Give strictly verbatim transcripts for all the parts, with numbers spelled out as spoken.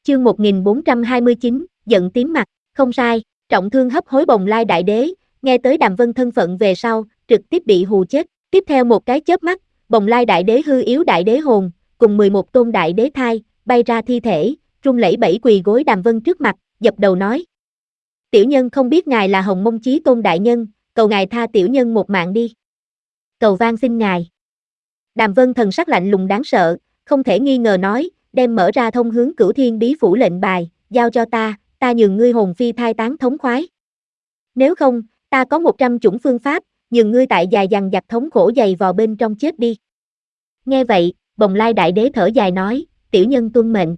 Chương một nghìn bốn trăm hai mươi chín, giận tím mặt, không sai, trọng thương hấp hối Bồng Lai Đại Đế, nghe tới Đàm Vân thân phận về sau, trực tiếp bị hù chết, tiếp theo một cái chớp mắt, Bồng Lai Đại Đế hư yếu Đại Đế hồn, cùng mười một tôn Đại Đế thai, bay ra thi thể, run lẩy bẩy quỳ gối Đàm Vân trước mặt, dập đầu nói. Tiểu nhân không biết ngài là Hồng Mông Chí Tôn đại nhân, cầu ngài tha tiểu nhân một mạng đi. Cầu van xin ngài. Đàm Vân thần sắc lạnh lùng đáng sợ, không thể nghi ngờ nói, đem mở ra thông hướng Cửu Thiên Bí Phủ lệnh bài, giao cho ta, ta nhường ngươi hồn phi thai tán thống khoái. Nếu không, ta có một trăm chủng phương pháp, nhường ngươi tại dài dằng dặc thống khổ dày vò bên trong chết đi. Nghe vậy, Bồng Lai Đại Đế thở dài nói, tiểu nhân tuân mệnh.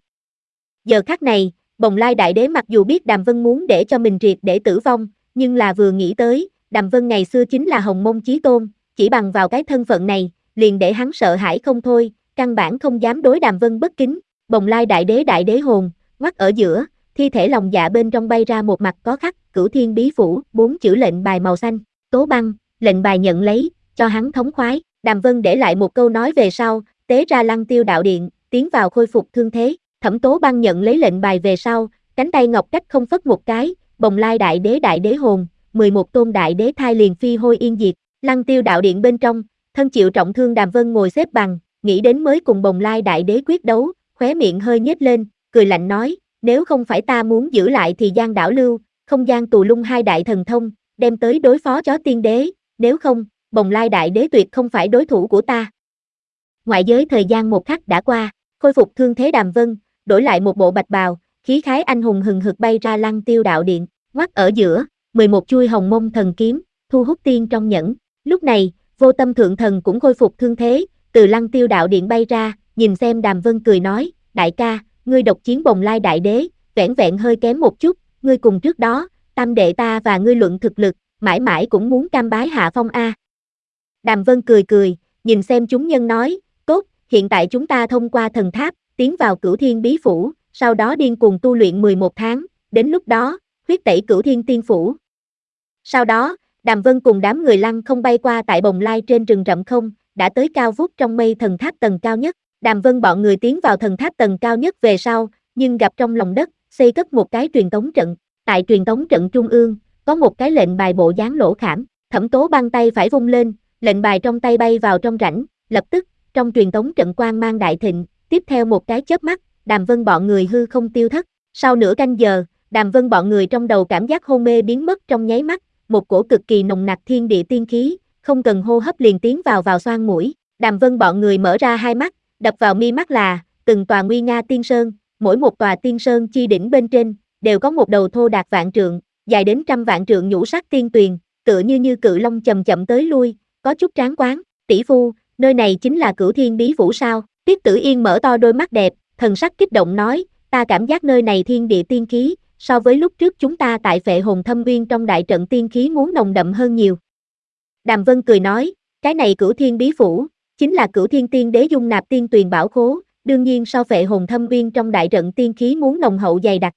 Giờ khắc này, Bồng Lai Đại Đế mặc dù biết Đàm Vân muốn để cho mình triệt để tử vong, nhưng là vừa nghĩ tới, Đàm Vân ngày xưa chính là Hồng Mông Chí Tôn, chỉ bằng vào cái thân phận này, liền để hắn sợ hãi không thôi, căn bản không dám đối Đàm Vân bất kính. Bồng Lai Đại Đế Đại Đế hồn, ngoắt ở giữa, thi thể lòng dạ bên trong bay ra một mặt có khắc Cửu Thiên Bí Phủ, bốn chữ lệnh bài màu xanh, Tố Băng, lệnh bài nhận lấy, cho hắn thống khoái. Đàm Vân để lại một câu nói về sau, tế ra Lăng Tiêu đạo điện, tiến vào khôi phục thương thế. Thẩm Tố Băng nhận lấy lệnh bài về sau, cánh tay ngọc cách không phất một cái, Bồng Lai Đại Đế Đại Đế hồn, mười một tôn Đại Đế thai liền phi hôi yên diệt. Lăng Tiêu đạo điện bên trong, thân chịu trọng thương Đàm Vân ngồi xếp bằng, nghĩ đến mới cùng Bồng Lai Đại Đế quyết đấu, khóe miệng hơi nhếch lên, cười lạnh nói, nếu không phải ta muốn giữ lại thì gian đảo lưu, không gian tù lung hai đại thần thông, đem tới đối phó chó tiên đế, nếu không, Bồng Lai Đại Đế tuyệt không phải đối thủ của ta. Ngoại giới thời gian một khắc đã qua, khôi phục thương thế Đàm Vân, đổi lại một bộ bạch bào, khí khái anh hùng hừng hực bay ra Lăng Tiêu đạo điện, ngoắt ở giữa, mười một chuôi hồng mông thần kiếm, thu hút tiên trong nhẫn. Lúc này, Vô Tâm Thượng Thần cũng khôi phục thương thế, từ Lăng Tiêu đạo điện bay ra, nhìn xem Đàm Vân cười nói, đại ca, ngươi độc chiến Bồng Lai Đại Đế, vẻn vẹn hơi kém một chút, ngươi cùng trước đó, tam đệ ta và ngươi luận thực lực, mãi mãi cũng muốn cam bái hạ phong a. Đàm Vân cười cười, nhìn xem chúng nhân nói, tốt, hiện tại chúng ta thông qua thần tháp, tiến vào Cửu Thiên Bí Phủ, sau đó điên cuồng tu luyện mười một tháng, đến lúc đó, huyết tẩy Cửu Thiên Tiên Phủ. Sau đó, Đàm Vân cùng đám người lăng không bay qua tại Bồng Lai trên rừng rậm không, đã tới cao vút trong mây thần tháp tầng cao nhất. Đàm Vân bọn người tiến vào thần tháp tầng cao nhất về sau, nhưng gặp trong lòng đất, xây cất một cái truyền tống trận. Tại truyền tống trận trung ương, có một cái lệnh bài bộ dáng lỗ khảm. Thẩm Tố Băng tay phải vung lên, lệnh bài trong tay bay vào trong rãnh, lập tức, trong truyền tống trận quang mang đại thịnh, tiếp theo một cái chớp mắt, Đàm Vân bọn người hư không tiêu thất. Sau nửa canh giờ, Đàm Vân bọn người trong đầu cảm giác hôn mê biến mất trong nháy mắt, một cổ cực kỳ nồng nặc thiên địa tiên khí, không cần hô hấp liền tiến vào vào xoang mũi. Đàm Vân bọn người mở ra hai mắt, đập vào mi mắt là từng tòa nguy nga tiên sơn, mỗi một tòa tiên sơn chi đỉnh bên trên đều có một đầu thô đạt vạn trượng, dài đến trăm vạn trượng nhũ sắc tiên tuyền, tựa như như cự long chậm chậm tới lui, có chút tráng quán. Tỷ phu, nơi này chính là Cửu Thiên Bí Phủ sao? Tiết Tử Yên mở to đôi mắt đẹp, thần sắc kích động nói, ta cảm giác nơi này thiên địa tiên khí, so với lúc trước chúng ta tại Phệ Hồn Thâm Uyên trong đại trận tiên khí muốn nồng đậm hơn nhiều. Đàm Vân cười nói, cái này Cửu Thiên Bí Phủ, chính là Cửu Thiên Tiên Đế dung nạp tiên tuyền bảo khố, đương nhiên so Phệ Hồn Thâm Uyên trong đại trận tiên khí muốn nồng hậu dày đặc.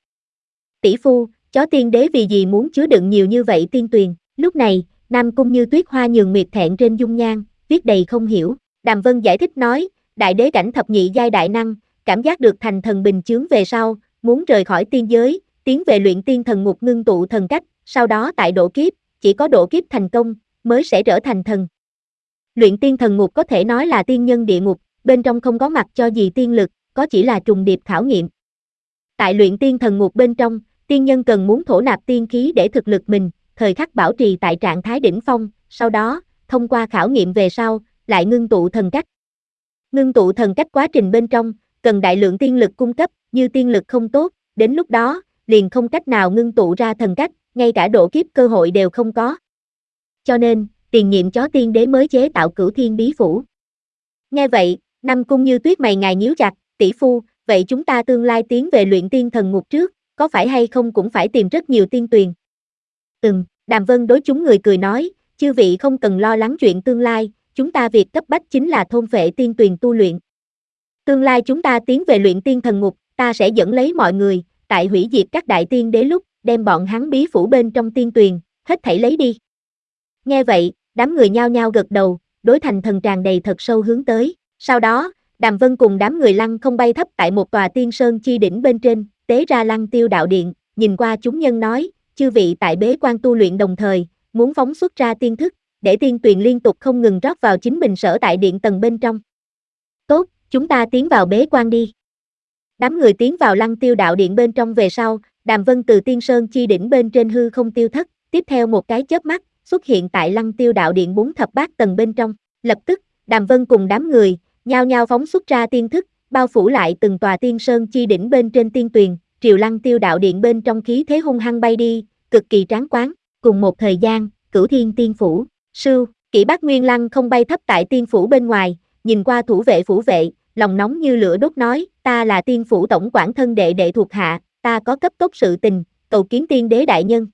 Tỷ phu, chó tiên đế vì gì muốn chứa đựng nhiều như vậy tiên tuyền? Lúc này, Nam Cung Như Tuyết Hoa nhường miệt thẹn trên dung nhan, viết đầy không hiểu. Đàm Vân giải thích nói, đại đế cảnh thập nhị giai đại năng, cảm giác được thành thần bình chướng về sau, muốn rời khỏi tiên giới, tiến về luyện tiên thần ngục ngưng tụ thần cách, sau đó tại độ kiếp, chỉ có độ kiếp thành công, mới sẽ trở thành thần. Luyện tiên thần ngục có thể nói là tiên nhân địa ngục, bên trong không có mặt cho gì tiên lực, có chỉ là trùng điệp khảo nghiệm. Tại luyện tiên thần ngục bên trong, tiên nhân cần muốn thổ nạp tiên khí để thực lực mình, thời khắc bảo trì tại trạng thái đỉnh phong, sau đó, thông qua khảo nghiệm về sau, lại ngưng tụ thần cách. Ngưng tụ thần cách quá trình bên trong, cần đại lượng tiên lực cung cấp, như tiên lực không tốt, đến lúc đó, liền không cách nào ngưng tụ ra thần cách, ngay cả độ kiếp cơ hội đều không có. Cho nên, tiền nhiệm chó tiên đế mới chế tạo Cửu Thiên Bí Phủ. Nghe vậy, Nam Cung Như Tuyết mày ngài nhíu chặt, tỷ phu, vậy chúng ta tương lai tiến về luyện tiên thần ngục trước, có phải hay không cũng phải tìm rất nhiều tiên tuyền. Ừm, Đàm Vân đối chúng người cười nói, chư vị không cần lo lắng chuyện tương lai, chúng ta việc cấp bách chính là thôn phệ tiên tuyền tu luyện. Tương lai chúng ta tiến về luyện tiên thần ngục, ta sẽ dẫn lấy mọi người, tại hủy diệt các đại tiên đế lúc, đem bọn hắn bí phủ bên trong tiên tuyền, hết thảy lấy đi. Nghe vậy, đám người nhao nhao gật đầu, đối thành thần tràn đầy thật sâu hướng tới. Sau đó, Đàm Vân cùng đám người lăng không bay thấp tại một tòa tiên sơn chi đỉnh bên trên, tế ra Lăng Tiêu đạo điện, nhìn qua chúng nhân nói, chư vị tại bế quan tu luyện đồng thời, muốn phóng xuất ra tiên thức, để tiên tuyền liên tục không ngừng rót vào chính mình sở tại điện tầng bên trong. Tốt, chúng ta tiến vào bế quan đi. Đám người tiến vào Lăng Tiêu đạo điện bên trong về sau, Đàm Vân từ Tiên Sơn chi đỉnh bên trên hư không tiêu thất, tiếp theo một cái chớp mắt, xuất hiện tại Lăng Tiêu đạo điện bốn thập bát tầng bên trong. Lập tức, Đàm Vân cùng đám người, nhao nhao phóng xuất ra tiên thức, bao phủ lại từng tòa Tiên Sơn chi đỉnh bên trên tiên tuyền, triều Lăng Tiêu đạo điện bên trong khí thế hung hăng bay đi, cực kỳ tráng quán. Cùng một thời gian, Cửu Thiên Tiên phủ, sưu, Kỷ Bát Nguyên Lăng không bay thấp tại tiên phủ bên ngoài, nhìn qua thủ vệ phủ vệ, lòng nóng như lửa đốt nói, ta là tiên phủ tổng quản thân đệ đệ thuộc hạ, ta có cấp tốc sự tình, cầu kiến tiên đế đại nhân.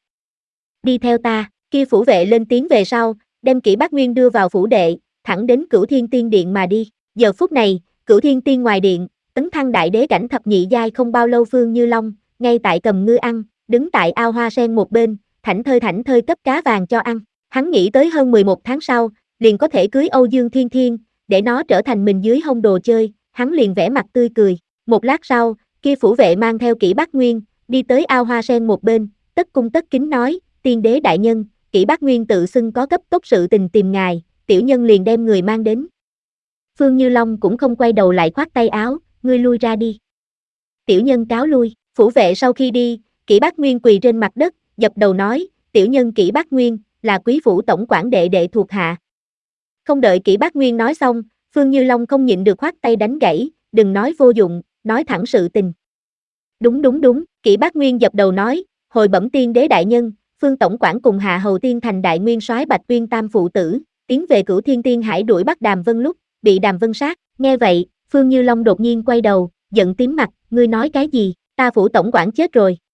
Đi theo ta, kia phủ vệ lên tiếng về sau, đem Kỷ Bát Nguyên đưa vào phủ đệ, thẳng đến Cửu Thiên Tiên điện mà đi. Giờ phút này, Cửu Thiên Tiên ngoài điện, tấn thăng đại đế cảnh thập nhị giai không bao lâu Phương Như Long, ngay tại cầm ngư ăn, đứng tại ao hoa sen một bên, thảnh thơi thảnh thơi cấp cá vàng cho ăn. Hắn nghĩ tới hơn mười một tháng sau, liền có thể cưới Âu Dương Thiên Thiên, để nó trở thành mình dưới hông đồ chơi, hắn liền vẽ mặt tươi cười. Một lát sau, kia phủ vệ mang theo Kỷ Bát Nguyên, đi tới ao hoa sen một bên, tất cung tất kính nói, tiên đế đại nhân, Kỷ Bát Nguyên tự xưng có cấp tốc sự tình tìm ngài, tiểu nhân liền đem người mang đến. Phương Như Long cũng không quay đầu lại khoát tay áo, ngươi lui ra đi. Tiểu nhân cáo lui, phủ vệ sau khi đi, Kỷ Bát Nguyên quỳ trên mặt đất, dập đầu nói, tiểu nhân Kỷ Bát Nguyên, là quý phủ tổng quản đệ đệ thuộc hạ. Không đợi Kỷ Bát Nguyên nói xong, Phương Như Long không nhịn được khoát tay đánh gãy, đừng nói vô dụng, nói thẳng sự tình. Đúng đúng đúng, Kỷ Bát Nguyên dập đầu nói, hồi bẩm tiên đế đại nhân, Phương tổng quản cùng hạ hầu tiên thành đại nguyên soái Bạch Tuyên tam phụ tử, tiến về Cửu Thiên Tiên Hải đuổi bắt Đàm Vân lúc, bị Đàm Vân sát. Nghe vậy, Phương Như Long đột nhiên quay đầu, giận tím mặt, ngươi nói cái gì, ta phủ tổng quản chết rồi.